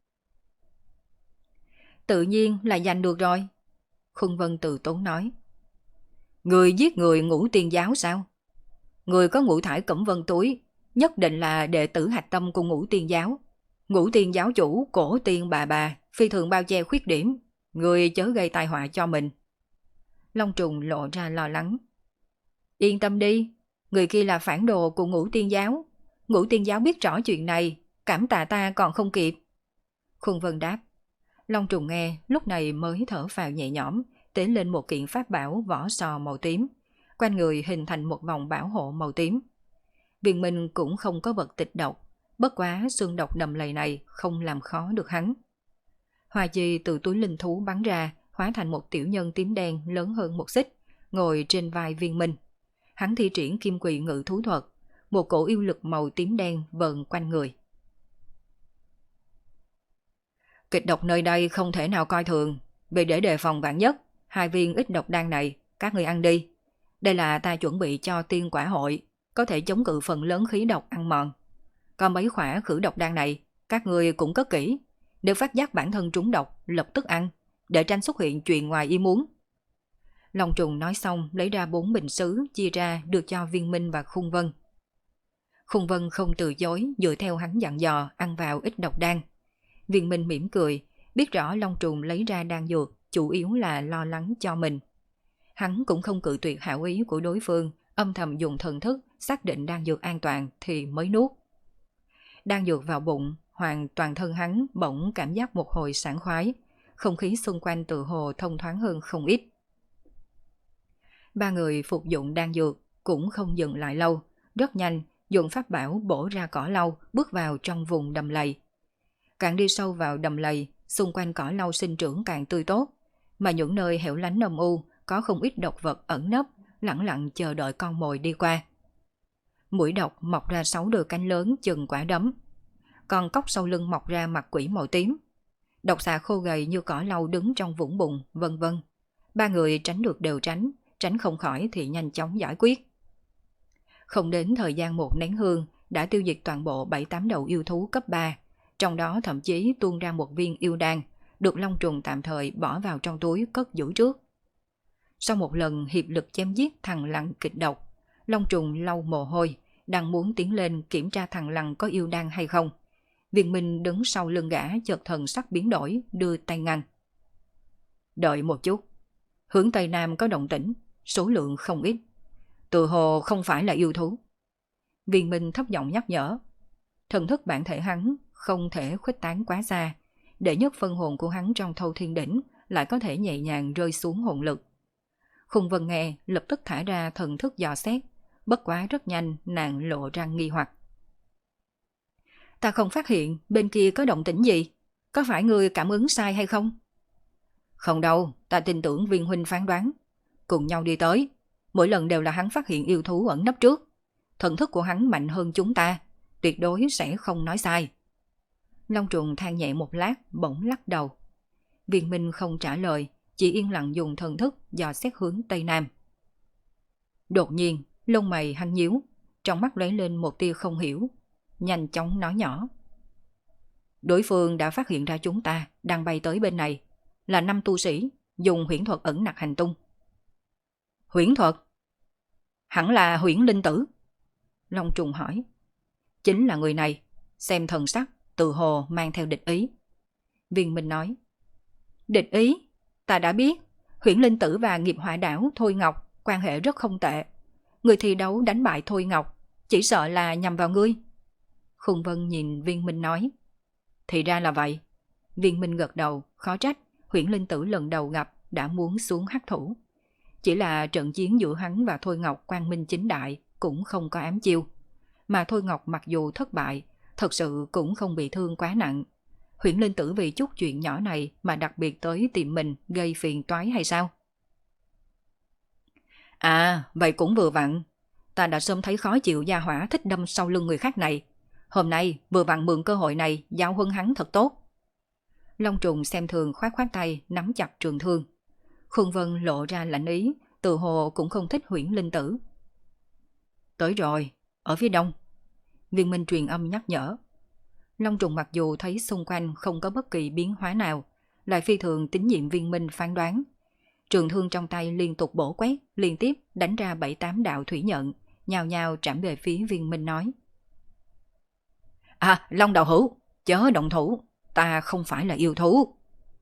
S1: Tự nhiên là giành được rồi. Khung Vân từ tốn nói. Người giết người Ngũ Tiên giáo sao? Người có ngũ thải cẩm vân túi, nhất định là đệ tử hạch tâm của Ngũ Tiên giáo. Ngũ Tiên giáo chủ, Cổ Tiên bà, phi thường bao che khuyết điểm, người chớ gây tai họa cho mình. Long trùng lộ ra lo lắng. Yên tâm đi, người kia là phản đồ của Ngũ Tiên giáo. Ngũ Tiên giáo biết rõ chuyện này, cảm tạ ta còn không kịp. Khung Vân đáp. Long trùng nghe, lúc này mới thở phào nhẹ nhõm, tế lên một kiện pháp bảo vỏ sò màu tím. Quanh người hình thành một vòng bảo hộ màu tím. Viên Minh cũng không có vật tịch độc, bất quá xương độc đầm lầy này không làm khó được hắn. Hoa chi từ túi linh thú bắn ra, hóa thành một tiểu nhân tím đen lớn hơn một xích, ngồi trên vai Viên Minh. Hắn thi triển kim quỳ ngự thú thuật, một cổ yêu lực màu tím đen vờn quanh người. Kịch độc nơi đây không thể nào coi thường, vì để đề phòng vạn nhất, 2 viên ít độc đan này, các người ăn đi. Đây là ta chuẩn bị cho tiên quả hội, có thể chống cự phần lớn khí độc ăn mòn. Còn mấy khỏa khử độc đan này, các người cũng cất kỹ. Nếu phát giác bản thân trúng độc, lập tức ăn, để tránh xuất hiện chuyện ngoài ý muốn. Long trùng nói xong, lấy ra 4 bình sứ, chia ra đưa cho Viên Minh và Khung Vân. Khung Vân không từ chối, dựa theo hắn dặn dò, ăn vào ít độc đan. Viên Minh mỉm cười, biết rõ Long trùng lấy ra đan dược, chủ yếu là lo lắng cho mình. Hắn cũng không cự tuyệt hảo ý của đối phương, âm thầm dùng thần thức xác định đan dược an toàn thì mới nuốt. Đan dược vào bụng, hoàn toàn thân hắn bỗng cảm giác một hồi sảng khoái, không khí xung quanh tự hồ thông thoáng hơn không ít. 3 người phục dụng đan dược cũng không dừng lại lâu, rất nhanh dùng pháp bảo bổ ra cỏ lau, bước vào trong vùng đầm lầy. Càng đi sâu vào đầm lầy, xung quanh cỏ lau sinh trưởng càng tươi tốt, mà những nơi hẻo lánh âm u có không ít độc vật ẩn nấp, lẳng lặng chờ đợi con mồi đi qua. Mũi độc mọc ra 6 đôi cánh lớn chừng quả đấm, còn cóc sau lưng mọc ra mặt quỷ màu tím. Độc xà khô gầy như cỏ lau đứng trong vũng bùn, vân vân. 3 người tránh được đều tránh không khỏi thì nhanh chóng giải quyết. Không đến thời gian 1 nén hương đã tiêu diệt toàn bộ 7-8 đầu yêu thú cấp 3, trong đó thậm chí tuôn ra một viên yêu đan, được Long trùng tạm thời bỏ vào trong túi cất giữ trước. Sau một lần hiệp lực chém giết thằng lằn kịch độc, Long trùng lau mồ hôi, đang muốn tiến lên kiểm tra thằng lằn có yêu đan hay không. Viên Minh đứng sau lưng gã chợt thần sắc biến đổi, đưa tay ngăn. Đợi một chút, hướng Tây Nam có động tĩnh, số lượng không ít. Tự hồ không phải là yêu thú. Viên Minh thấp giọng nhắc nhở. Thần thức bản thể hắn không thể khuếch tán quá xa, để nhất phân hồn của hắn trong Thâu Thiên Đỉnh lại có thể nhẹ nhàng rơi xuống hồn lực. Khung Vân nghe lập tức thả ra thần thức dò xét, bất quá rất nhanh nàng lộ ra nghi hoặc. Ta không phát hiện bên kia có động tĩnh gì, có phải ngươi cảm ứng sai hay không? Không đâu, ta tin tưởng Viên huynh phán đoán. Cùng nhau đi tới, mỗi lần đều là hắn phát hiện yêu thú ẩn nấp trước. Thần thức của hắn mạnh hơn chúng ta, tuyệt đối sẽ không nói sai. Long trùng than nhẹ một lát, bỗng lắc đầu. Viên Minh không trả lời, chỉ yên lặng dùng thần thức dò xét hướng Tây Nam. Đột nhiên, lông mày hắn nhíu, trong mắt lóe lên một tia không hiểu, nhanh chóng nói nhỏ. Đối phương đã phát hiện ra chúng ta đang bay tới bên này, là 5 tu sĩ, dùng huyễn thuật ẩn nặc hành tung. Huyễn thuật? Hẳn là huyễn linh tử. Long trùng hỏi. Chính là người này, xem thần sắc, tự hồ mang theo địch ý. Viên Minh nói. Địch ý? Ta đã biết, huyễn linh tử và nghiệp hỏa đảo Thôi Ngọc quan hệ rất không tệ. Người thi đấu đánh bại Thôi Ngọc, chỉ sợ là nhằm vào ngươi. Khung Vân nhìn Viên Minh nói. Thì ra là vậy. Viên Minh gật đầu, khó trách, huyễn linh tử lần đầu gặp đã muốn xuống hắc thủ. Chỉ là trận chiến giữa hắn và Thôi Ngọc quang minh chính đại cũng không có ám chiêu. Mà Thôi Ngọc mặc dù thất bại, thật sự cũng không bị thương quá nặng. Huyễn linh tử vì chút chuyện nhỏ này mà đặc biệt tới tìm mình gây phiền toái hay sao? À, vậy cũng vừa vặn. Ta đã sớm thấy khó chịu gia hỏa thích đâm sau lưng người khác này. Hôm nay vừa vặn mượn cơ hội này giao huấn hắn thật tốt. Long trùng xem thường khoát khoát tay nắm chặt trường thương. Khương Vân lộ ra lạnh ý, tự hồ cũng không thích huyễn linh tử. Tới rồi, ở phía đông. Viên Minh truyền âm nhắc nhở. Long trùng mặc dù thấy xung quanh không có bất kỳ biến hóa nào, lại phi thường tín nhiệm Viên Minh phán đoán. Trường thương trong tay liên tục bổ quét, liên tiếp đánh ra 7-8 đạo thủy nhận, nhào nhào trảm về phía Viên Minh nói. À, Long đạo hữu, Chớ động thủ, ta không phải là yêu thú.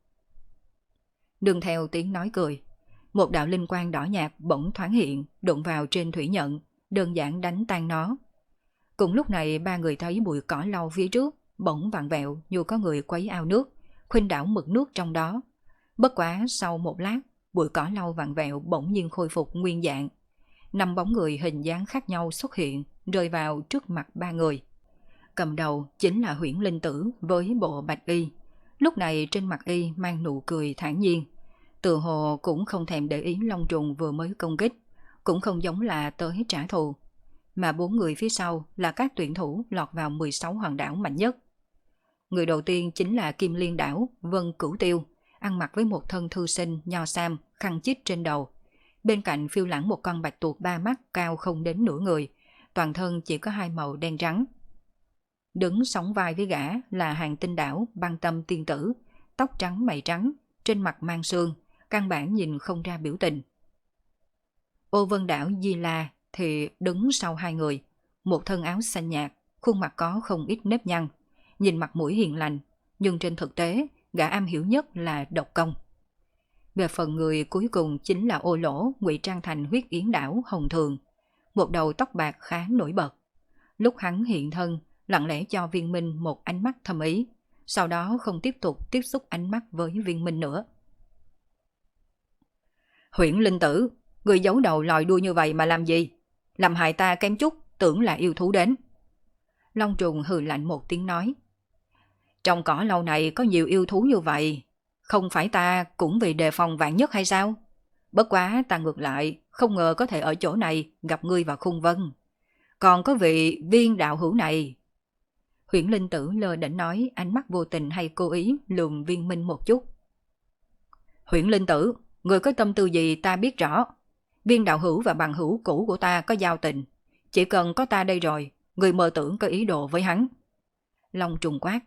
S1: Đừng theo tiếng nói cười. Một đạo linh quang đỏ nhạt bỗng thoáng hiện, đụng vào trên thủy nhận, đơn giản đánh tan nó. Cùng lúc này ba người thấy bụi cỏ lau phía trước, bỗng vặn vẹo như có người quấy ao nước, khuynh đảo mực nước trong đó. Bất quá sau một lát, bụi cỏ lau vặn vẹo bỗng nhiên khôi phục nguyên dạng. 5 bóng người hình dáng khác nhau xuất hiện, rơi vào trước mặt ba người. Cầm đầu chính là Huyễn Linh Tử với bộ bạch y. Lúc này trên mặt y mang nụ cười thản nhiên. Tự hồ cũng không thèm để ý Long Trùng vừa mới công kích, cũng không giống là tới trả thù. Mà 4 người phía sau là các tuyển thủ lọt vào 16 hòn đảo mạnh nhất. Người đầu tiên chính là Kim Liên Đảo, Vân Cửu Tiêu, ăn mặc với một thân thư sinh nho sam, khăn chít trên đầu. Bên cạnh phiêu lãng một con bạch tuộc 3 mắt cao không đến nửa người, toàn thân chỉ có 2 màu đen trắng. Đứng sóng vai với gã là Hàng Tinh Đảo, Băng Tâm Tiên Tử, tóc trắng mày trắng, trên mặt mang sương, căn bản nhìn không ra biểu tình. Ô Vân Đảo Di La thì đứng sau 2 người, một thân áo xanh nhạt, khuôn mặt có không ít nếp nhăn, nhìn mặt mũi hiền lành, nhưng trên thực tế gã am hiểu nhất là độc công. Về phần người cuối cùng chính là Ô Lỗ ngụy trang thành Huyết Yến Đảo Hồng Thường, một đầu tóc bạc khá nổi bật. Lúc hắn hiện thân, lặng lẽ cho Viên Minh một ánh mắt thâm ý, sau đó không tiếp tục tiếp xúc ánh mắt với Viên Minh nữa. Huyễn Linh Tử, người giấu đầu lòi đuôi như vậy mà làm gì? Làm hại ta kém chút, tưởng là yêu thú đến. Long Trùng hừ lạnh một tiếng nói. Trong cỏ lâu này có nhiều yêu thú như vậy, không phải ta cũng vì đề phòng vạn nhất hay sao? Bất quá ta ngược lại, không ngờ có thể ở chỗ này gặp ngươi và Khung Vân. Còn có vị Viên đạo hữu này. Huyễn Linh Tử lơ đễnh nói, ánh mắt vô tình hay cố ý lườm Viên Minh một chút. Huyễn Linh Tử, người có tâm tư gì ta biết rõ. Viên đạo hữu và bằng hữu cũ của ta có giao tình. Chỉ cần có ta đây rồi, người mơ tưởng có ý đồ với hắn. Long Trùng quát.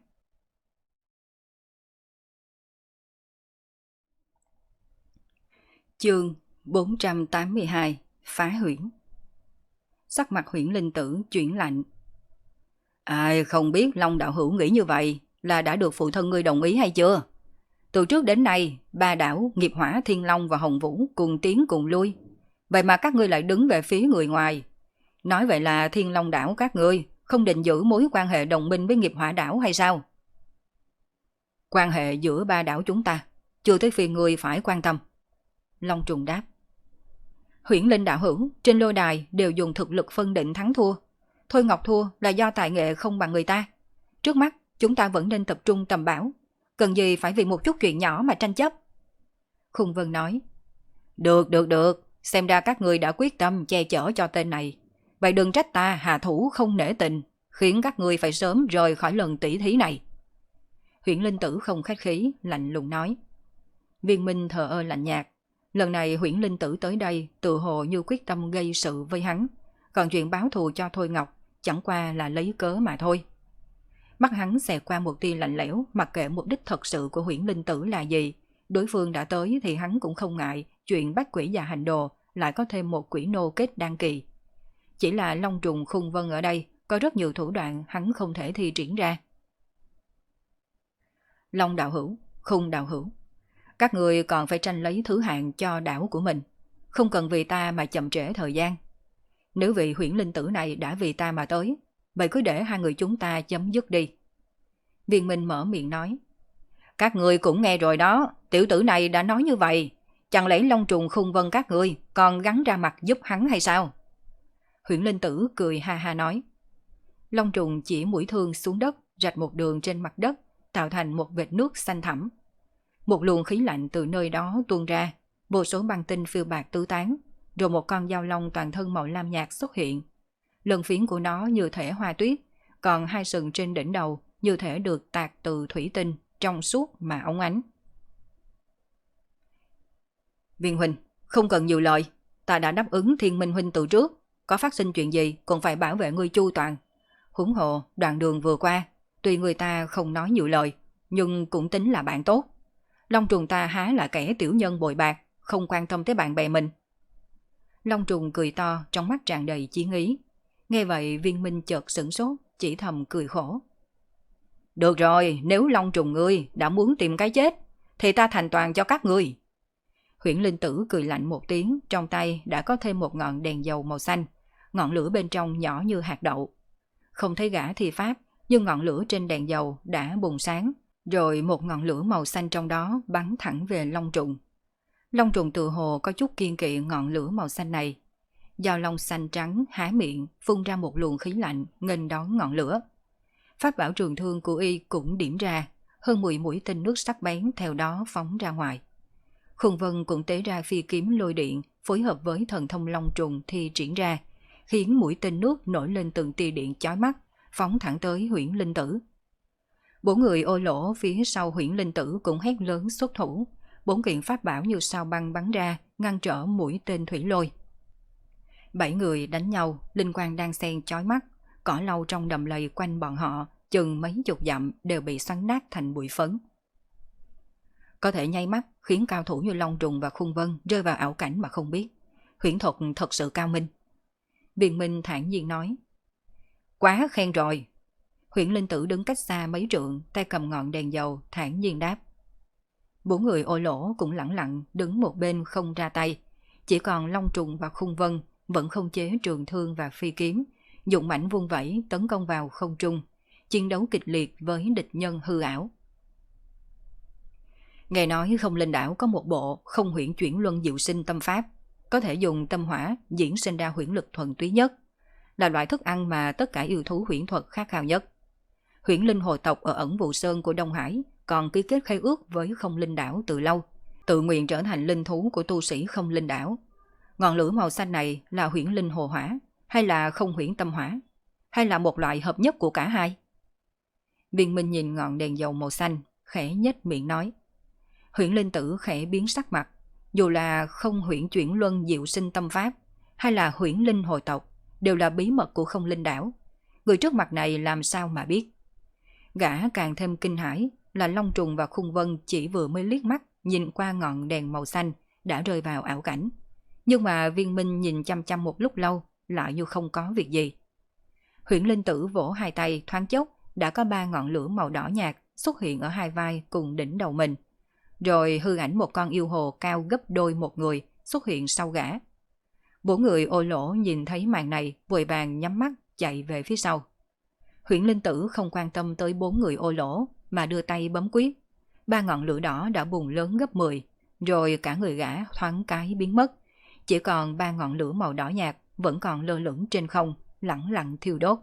S1: Chương 482 Phá huyễn. Sắc mặt Huyễn Linh Tử chuyển lạnh. Ai không biết Long đạo hữu nghĩ như vậy là đã được phụ thân ngươi đồng ý hay chưa? Từ trước đến nay, 3 đảo Nghiệp Hỏa, Thiên Long và Hồng Vũ cùng tiến cùng lui. Vậy mà các ngươi lại đứng về phía người ngoài. Nói vậy là Thiên Long đảo các ngươi không định giữ mối quan hệ đồng minh với Nghiệp Hỏa đảo hay sao? Quan hệ giữa 3 đảo chúng ta chưa tới phiên ngươi phải quan tâm. Long Trùng đáp. Huyễn Linh đạo hữu trên lôi đài đều dùng thực lực phân định thắng thua. Thôi Ngọc thua là do tài nghệ không bằng người ta. Trước mắt chúng ta vẫn nên tập trung tầm bảo. Cần gì phải vì một chút chuyện nhỏ mà tranh chấp. Khung Vân nói. Được. Xem ra các người đã quyết tâm che chở cho tên này. Vậy đừng trách ta hạ thủ không nể tình, khiến các người phải sớm rời khỏi lần tỷ thí này. Huyễn Linh Tử không khách khí, lạnh lùng nói. Viên Minh thờ ơ lạnh nhạt. Lần này Huyễn Linh Tử tới đây tự hồ như quyết tâm gây sự với hắn. Còn chuyện báo thù cho Thôi Ngọc chẳng qua là lấy cớ mà thôi. Mắt hắn xẹt qua một tia lạnh lẽo, mặc kệ mục đích thật sự của Huyễn Linh Tử là gì. Đối phương đã tới thì hắn cũng không ngại chuyện bắt quỷ già hành đồ lại có thêm một quỷ nô kết đan kỳ. Chỉ là Long Trùng Khung Vân ở đây có rất nhiều thủ đoạn hắn không thể thi triển ra. Long đạo hữu, Khung đạo hữu, các người còn phải tranh lấy thứ hạng cho đảo của mình, không cần vì ta mà chậm trễ thời gian. Nếu vị Huyễn Linh Tử này đã vì ta mà tới, vậy cứ để hai người chúng ta chấm dứt đi. Viên Minh mở miệng nói. Các người cũng nghe rồi đó, tiểu tử này đã nói như vậy. Chẳng lẽ Long Trùng Khung Vân các người còn gắn ra mặt giúp hắn hay sao? Huyễn Linh Tử cười ha ha nói. Long Trùng chỉ mũi thương xuống đất, rạch một đường trên mặt đất, tạo thành một vệt nước xanh thẳm. Một luồng khí lạnh từ nơi đó tuôn ra, vô số băng tinh phiêu bạc tứ tán, rồi một con dao long toàn thân màu lam nhạt xuất hiện. Lân phiến của nó như thể hoa tuyết, còn 2 sừng trên đỉnh đầu như thể được tạc từ thủy tinh, trong suốt mà óng ánh. Viên huynh, không cần nhiều lời, ta đã đáp ứng Thiên Minh huynh từ trước, có phát sinh chuyện gì cũng phải bảo vệ ngươi chu toàn. Huống hồ đoạn đường vừa qua, tuy người ta không nói nhiều lời, nhưng cũng tính là bạn tốt. Long Trùng ta há là kẻ tiểu nhân bội bạc, không quan tâm tới bạn bè mình. Long Trùng cười to, trong mắt tràn đầy chiến ý. Nghe vậy Viên Minh chợt sửng sốt, chỉ thầm cười khổ. Được rồi, nếu Long trùng ngươi đã muốn tìm cái chết, thì ta thành toàn cho các ngươi. Huyễn Linh Tử cười lạnh một tiếng, trong tay đã có thêm một ngọn đèn dầu màu xanh, ngọn lửa bên trong nhỏ như hạt đậu. Không thấy gã thi pháp, nhưng ngọn lửa trên đèn dầu đã bùng sáng, rồi một ngọn lửa màu xanh trong đó bắn thẳng về Long trùng. Long trùng tự hồ có chút kiên kỵ ngọn lửa màu xanh này. Dao long xanh trắng há miệng, phun ra một luồng khí lạnh, nghênh đón ngọn lửa. Pháp bảo trường thương của y cũng điểm ra, hơn 10 mũi tên nước sắc bén theo đó phóng ra ngoài. Khung Vân cũng tế ra phi kiếm lôi điện, phối hợp với thần thông long trùng thi triển ra, khiến mũi tên nước nổi lên từng tia điện chói mắt, phóng thẳng tới Huyễn Linh Tử. 4 người ô lỗ phía sau Huyễn Linh Tử cũng hét lớn xuất thủ, 4 kiện pháp bảo như sao băng bắn ra, ngăn trở mũi tên thủy lôi. 7 người đánh nhau, linh quang đang xen chói mắt, cỏ lau trong đầm lầy quanh bọn họ, chừng mấy chục dặm đều bị xoắn nát thành bụi phấn. Có thể nháy mắt khiến cao thủ như Long Trùng và Khung Vân rơi vào ảo cảnh mà không biết. Huyễn thuật thật sự cao minh. Viên Minh thản nhiên nói. Quá khen rồi. Huyễn Linh Tử đứng cách xa mấy trượng, tay cầm ngọn đèn dầu, thản nhiên đáp. 4 người ô lỗ cũng lẳng lặng đứng một bên không ra tay. Chỉ còn Long Trùng và Khung Vân vẫn không chế trường thương và phi kiếm, dụng mãnh vung vẩy tấn công vào không trung, chiến đấu kịch liệt với địch nhân hư ảo. Nghe nói Không Linh Đảo có một bộ không huyễn chuyển luân diệu sinh tâm pháp, có thể dùng tâm hỏa diễn sinh ra huyễn lực thuần túy nhất, là loại thức ăn mà tất cả yêu thú huyễn thuật khát khao nhất. Huyễn linh hồ tộc ở ẩn vụ sơn của Đông Hải còn ký kết khế ước với Không Linh Đảo từ lâu, tự nguyện trở thành linh thú của tu sĩ Không Linh Đảo. Ngọn lửa màu xanh này là huyễn linh hồ hỏa, hay là không huyễn tâm hỏa, hay là một loại hợp nhất của cả hai? Viên Minh nhìn ngọn đèn dầu màu xanh, khẽ nhếch miệng nói. Huyễn Linh Tử khẽ biến sắc mặt, dù là không huyễn chuyển luân diệu sinh tâm pháp, hay là huyễn linh hồi tộc, đều là bí mật của Không Linh Đảo. Người trước mặt này làm sao mà biết? Gã càng thêm kinh hãi là Long Trùng và Khung Vân chỉ vừa mới liếc mắt nhìn qua ngọn đèn màu xanh đã rơi vào ảo cảnh. Nhưng mà Viên Minh nhìn chăm chăm một lúc lâu lại như không có việc gì. Huyễn Linh Tử vỗ hai tay, thoáng chốc đã có 3 ngọn lửa màu đỏ nhạt xuất hiện ở hai vai cùng đỉnh đầu mình. Rồi hư ảnh một con yêu hồ cao gấp đôi một người xuất hiện sau gã. 4 người ô lỗ nhìn thấy màn này vội vàng nhắm mắt chạy về phía sau. Huyễn Linh Tử không quan tâm tới 4 người ô lỗ mà đưa tay bấm quyết. 3 ngọn lửa đỏ đã bùng lớn gấp 10, rồi cả người gã thoáng cái biến mất. Chỉ còn 3 ngọn lửa màu đỏ nhạt vẫn còn lơ lửng trên không, lẳng lặng thiêu đốt.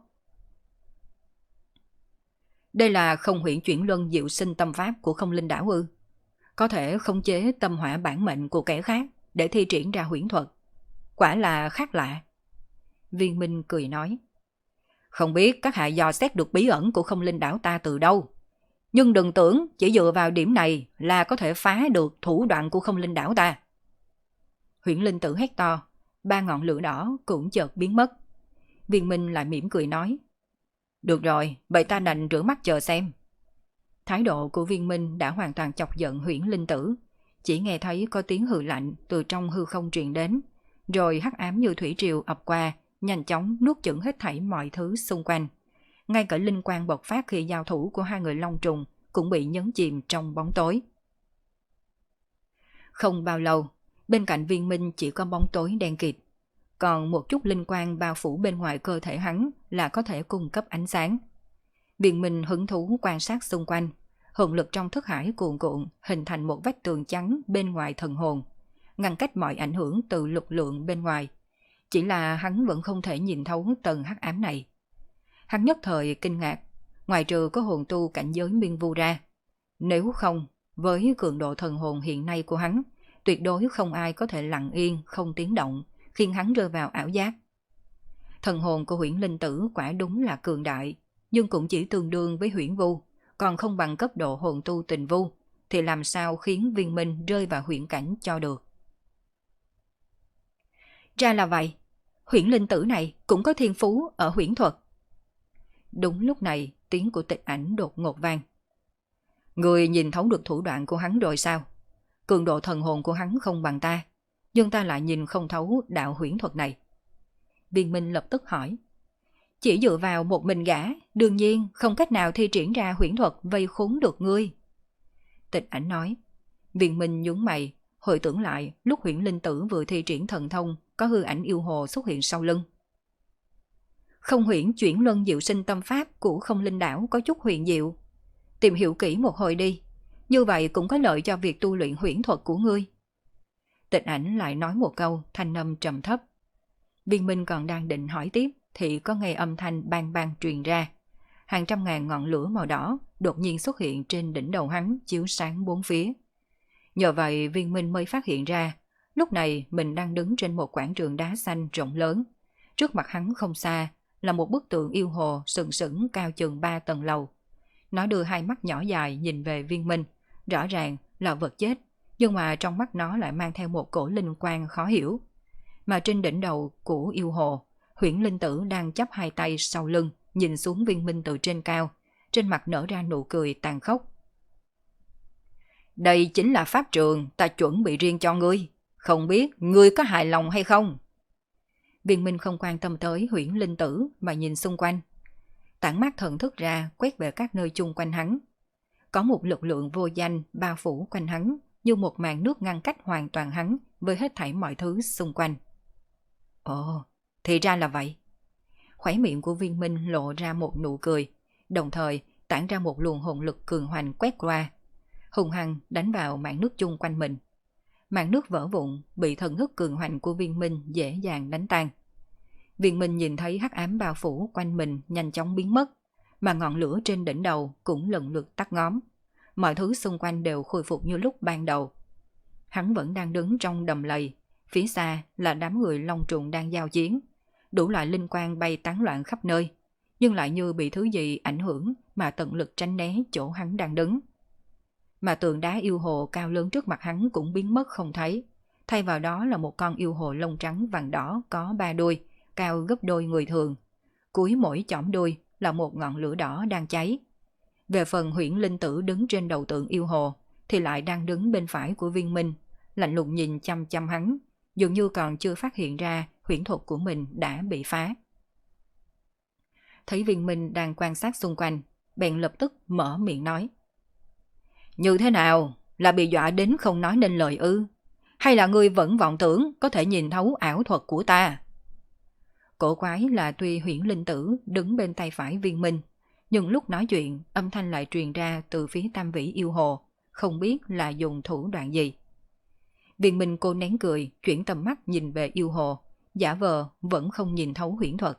S1: Đây là không huyễn chuyển luân diệu sinh tâm pháp của Không Linh Đảo ư? Có thể khống chế tâm hỏa bản mệnh của kẻ khác để thi triển ra huyễn thuật. Quả là khác lạ. Viên Minh cười nói. Không biết các hạ dò xét được bí ẩn của Không Linh Đảo ta từ đâu, nhưng đừng tưởng chỉ dựa vào điểm này là có thể phá được thủ đoạn của Không Linh Đảo ta. Huyễn Linh Tử hét to, 3 ngọn lửa đỏ cũng chợt biến mất. Viên Minh lại mỉm cười nói. Được rồi, vậy ta đành rửa mắt chờ xem. Thái độ của Viên Minh đã hoàn toàn chọc giận Huyễn Linh Tử. Chỉ nghe thấy có tiếng hừ lạnh từ trong hư không truyền đến, rồi hắc ám như thủy triều ập qua, nhanh chóng nuốt chửng hết thảy mọi thứ xung quanh. Ngay cả linh quang bộc phát khi giao thủ của hai người Long Trùng cũng bị nhấn chìm trong bóng tối. Không bao lâu, bên cạnh Viên Minh chỉ có bóng tối đen kịt. Còn một chút linh quang bao phủ bên ngoài cơ thể hắn là có thể cung cấp ánh sáng. Viên Minh hứng thú quan sát xung quanh, hồn lực trong thức hải cuồn cuộn hình thành một vách tường trắng bên ngoài thần hồn, ngăn cách mọi ảnh hưởng từ lực lượng bên ngoài. Chỉ là hắn vẫn không thể nhìn thấu tầng hắc ám này. Hắn nhất thời kinh ngạc, ngoài trừ có hồn tu cảnh giới Miên Vu ra. Nếu không, với cường độ thần hồn hiện nay của hắn, tuyệt đối không ai có thể lặng yên, không tiếng động, khiến hắn rơi vào ảo giác. Thần hồn của Huyễn Linh Tử quả đúng là cường đại, nhưng cũng chỉ tương đương với Huyễn Vu, còn không bằng cấp độ hồn tu Tình Vu, thì làm sao khiến Viên Minh rơi vào huyễn cảnh cho được. Ra là vậy, Huyễn Linh Tử này cũng có thiên phú ở huyễn thuật. Đúng lúc này, tiếng của Tịch Ảnh đột ngột vang. Người nhìn thấu được thủ đoạn của hắn rồi sao? Cường độ thần hồn của hắn không bằng ta, nhưng ta lại nhìn không thấu đạo huyễn thuật này. Viên Minh lập tức hỏi. Chỉ dựa vào một mình gã, đương nhiên không cách nào thi triển ra huyễn thuật vây khốn được ngươi. Tịch Ảnh nói. Viên Minh nhướng mày, hồi tưởng lại lúc Huyễn Linh Tử vừa thi triển thần thông, có hư ảnh yêu hồ xuất hiện sau lưng. Không huyễn chuyển luân diệu sinh tâm pháp của Không Linh Đảo có chút huyền diệu. Tìm hiểu kỹ một hồi đi, như vậy cũng có lợi cho việc tu luyện huyễn thuật của ngươi. Tịch Ảnh lại nói một câu, thanh âm trầm thấp. Viên Minh còn đang định hỏi tiếp thì có nghe âm thanh bang bang truyền ra. Hàng trăm ngàn ngọn lửa màu đỏ đột nhiên xuất hiện trên đỉnh đầu hắn, chiếu sáng bốn phía. Nhờ vậy Viên Minh mới phát hiện ra, lúc này mình đang đứng trên một quảng trường đá xanh rộng lớn. Trước mặt hắn không xa là một bức tượng yêu hồ sừng sững cao chừng 3 tầng lầu. Nó đưa hai mắt nhỏ dài nhìn về Viên Minh, rõ ràng là vật chết, nhưng mà trong mắt nó lại mang theo một cổ linh quang khó hiểu. Mà trên đỉnh đầu của yêu hồ, Huyễn Linh Tử đang chắp hai tay sau lưng, nhìn xuống Viên Minh từ trên cao, trên mặt nở ra nụ cười tàn khốc. Đây chính là pháp trường ta chuẩn bị riêng cho ngươi, không biết ngươi có hài lòng hay không? Viên Minh không quan tâm tới Huyễn Linh Tử mà nhìn xung quanh. Tản mắt thần thức ra quét về các nơi chung quanh hắn. Có một lực lượng vô danh bao phủ quanh hắn, như một màn nước ngăn cách hoàn toàn hắn với hết thảy mọi thứ xung quanh. Ồ, thì ra là vậy. Khóe miệng của Viên Minh lộ ra một nụ cười, đồng thời tản ra một luồng hồn lực cường hoành quét qua, hùng hăng đánh vào mảng nước chung quanh mình. Mảng nước vỡ vụn bị thần thức cường hoành của Viên Minh dễ dàng đánh tan. Viên Minh nhìn thấy hắc ám bao phủ quanh mình nhanh chóng biến mất, mà ngọn lửa trên đỉnh đầu cũng lần lượt tắt ngóm. Mọi thứ xung quanh đều khôi phục như lúc ban đầu. Hắn vẫn đang đứng trong đầm lầy, phía xa là đám người long trùng đang giao chiến. Đủ loại linh quang bay tán loạn khắp nơi, nhưng lại như bị thứ gì ảnh hưởng mà tận lực tránh né chỗ hắn đang đứng. Mà tượng đá yêu hồ cao lớn trước mặt hắn cũng biến mất không thấy. Thay vào đó là một con yêu hồ lông trắng vàng đỏ có 3 đuôi, cao gấp đôi người thường. Cuối mỗi chỏm đuôi là một ngọn lửa đỏ đang cháy. Về phần Huyễn Linh Tử đứng trên đầu tượng yêu hồ thì lại đang đứng bên phải của Viên Minh, lạnh lùng nhìn chăm chăm hắn, dường như còn chưa phát hiện ra huyễn thuật của mình đã bị phá. Thấy Viên Minh đang quan sát xung quanh, bèn lập tức mở miệng nói. Như thế nào? Là bị dọa đến không nói nên lời ư? Hay là ngươi vẫn vọng tưởng có thể nhìn thấu ảo thuật của ta? Cổ quái là tuy Huyễn Linh Tử đứng bên tay phải Viên Minh, nhưng lúc nói chuyện âm thanh lại truyền ra từ phía Tam Vĩ yêu hồ, không biết là dùng thủ đoạn gì. Viên Minh cô nén cười, chuyển tầm mắt nhìn về yêu hồ, giả vờ vẫn không nhìn thấu huyễn thuật.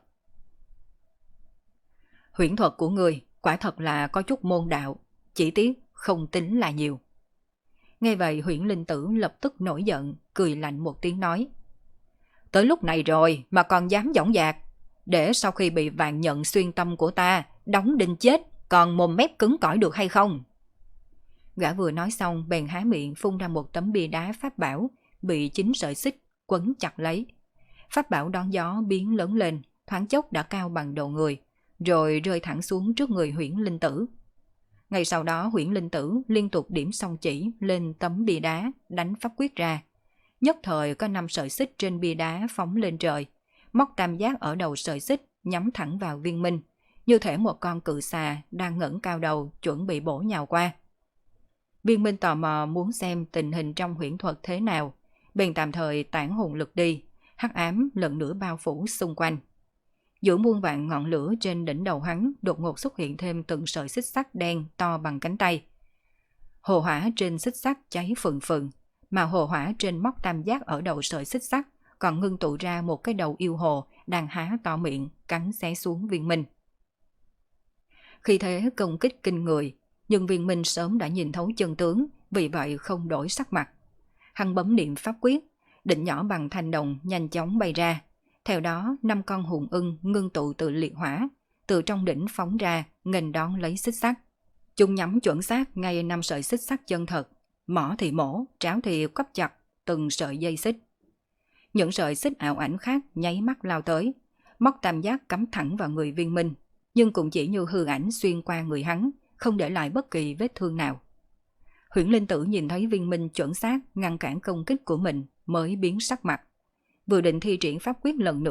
S1: Huyễn thuật của ngươi quả thật là có chút môn đạo, chỉ tiếc không tính là nhiều. Nghe vậy Huyễn Linh Tử lập tức nổi giận, cười lạnh một tiếng nói. Tới lúc này rồi mà còn dám dõng dạc, để sau khi bị vạn nhận xuyên tâm của ta đóng đinh chết, còn mồm mép cứng cỏi được hay không? Gã vừa nói xong bèn há miệng phun ra một tấm bia đá pháp bảo bị 9 sợi xích quấn chặt lấy. Pháp bảo đón gió biến lớn lên, thoáng chốc đã cao bằng đầu người, rồi rơi thẳng xuống trước người Huyễn Linh Tử. Ngay sau đó Huyễn Linh Tử liên tục điểm song chỉ lên tấm bia đá, đánh pháp quyết ra. Nhất thời có 5 sợi xích trên bia đá phóng lên trời, móc tam giác ở đầu sợi xích nhắm thẳng vào Viên Minh, như thể một con cự xà đang ngẩng cao đầu chuẩn bị bổ nhào qua. Viên Minh tò mò muốn xem tình hình trong huyễn thuật thế nào, bèn tạm thời tản hồn lực đi, hắc ám lần nữa bao phủ xung quanh. Giữa muôn vạn ngọn lửa trên đỉnh đầu hắn đột ngột xuất hiện thêm từng sợi xích sắt đen to bằng cánh tay. Hồ hỏa trên xích sắt cháy phừng phừng, mà hồ hỏa trên móc tam giác ở đầu sợi xích sắt còn ngưng tụ ra một cái đầu yêu hồ đang há to miệng cắn xé xuống Viên Minh. Khi thế công kích kinh người, nhưng Viên Minh sớm đã nhìn thấu chân tướng, vì vậy không đổi sắc mặt. Hắn bấm niệm pháp quyết, định nhỏ bằng thanh đồng nhanh chóng bay ra. Theo đó 5 con hùng ưng ngưng tụ từ liệt hỏa, từ trong đỉnh phóng ra, nghênh đón lấy xích sắt. Chúng nhắm chuẩn xác ngay 5 sợi xích sắt chân thật, mỏ thì mổ, tráo thì quắp chặt từng sợi dây xích. Những sợi xích ảo ảnh khác nháy mắt lao tới, móc tam giác cắm thẳng vào người Viên Minh, nhưng cũng chỉ như hư ảnh xuyên qua người hắn, không để lại bất kỳ vết thương nào. Huyễn Linh Tử nhìn thấy Viên Minh chuẩn xác ngăn cản công kích của mình mới biến sắc mặt. Vừa định thi triển pháp quyết lần nữa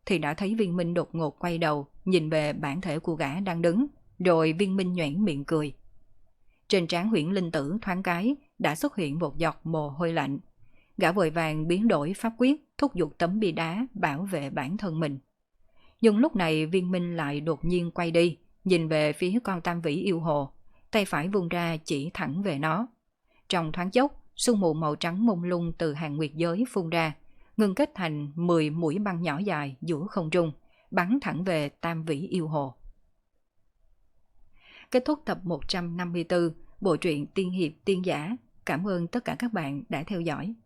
S1: thì đã thấy Viên Minh đột ngột quay đầu, nhìn về bản thể của gã đang đứng, rồi Viên Minh nhoẻn miệng cười. Trên trán Huyễn Linh Tử thoáng cái đã xuất hiện một giọt mồ hôi lạnh. Gã vội vàng biến đổi pháp quyết, thúc giục tấm bia đá bảo vệ bản thân mình. Nhưng lúc này Viên Minh lại đột nhiên quay đi, nhìn về phía con Tam Vĩ yêu hồ, tay phải vung ra chỉ thẳng về nó. Trong thoáng chốc, sương mù màu trắng mông lung từ hàng nguyệt giới phun ra, ngưng kết thành 10 mũi băng nhỏ dài giữa không trung, bắn thẳng về Tam Vĩ yêu hồ. Kết thúc tập 154, bộ truyện Tiên hiệp tiên giả. Cảm ơn tất cả các bạn đã theo dõi.